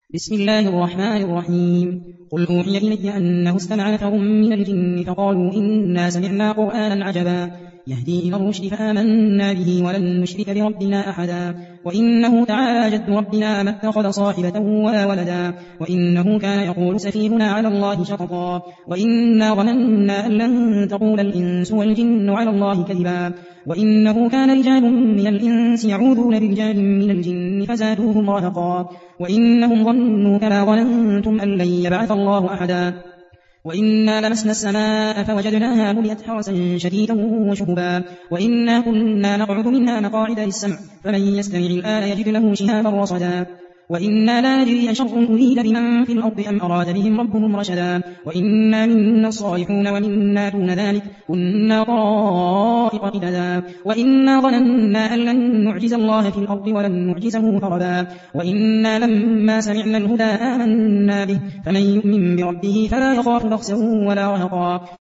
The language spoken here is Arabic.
بسم الله الرحمن الرحيم. قل أوحي إلي أنه استمع نفر من الجن فقالوا إنا سمعنا قرآنا عجبا يهدي إلى الرشد فآمنا به ولن نشرك بربنا أحدا وإنه تعالى جد ربنا ما اتخذ صاحبة ولا ولدا وإنه كان يقول سفيهنا على الله شططا وإنا ظننا أن لن تقول الإنس والجن على الله كذبا وإنه كان رجال من الإنس يعوذون برجال من الجن فزادوهم رهقا وإنهم ظنوا كما ظننتم أن لن يبعث الله أحدا وإنا لمسنا السماء فوجدناها ملئت حرسا شديدا وشهبا وإنا كنا نقعد منها مقاعد للسمع فمن يستمع الآن يجد له شهابا رصدا وإنا لا ندري أشر أريد بمن في الأرض أم أراد بهم ربهم رشدا وإنا منا الصالحون ومنا دون ذلك كنا طرائق قددا وإنا ظننا أن لن نعجز الله في الأرض ولن نعجزه هربا وإنا لما سمعنا الهدى آمنا به فمن يؤمن بربه فلا يخاف بخسا ولا رهقا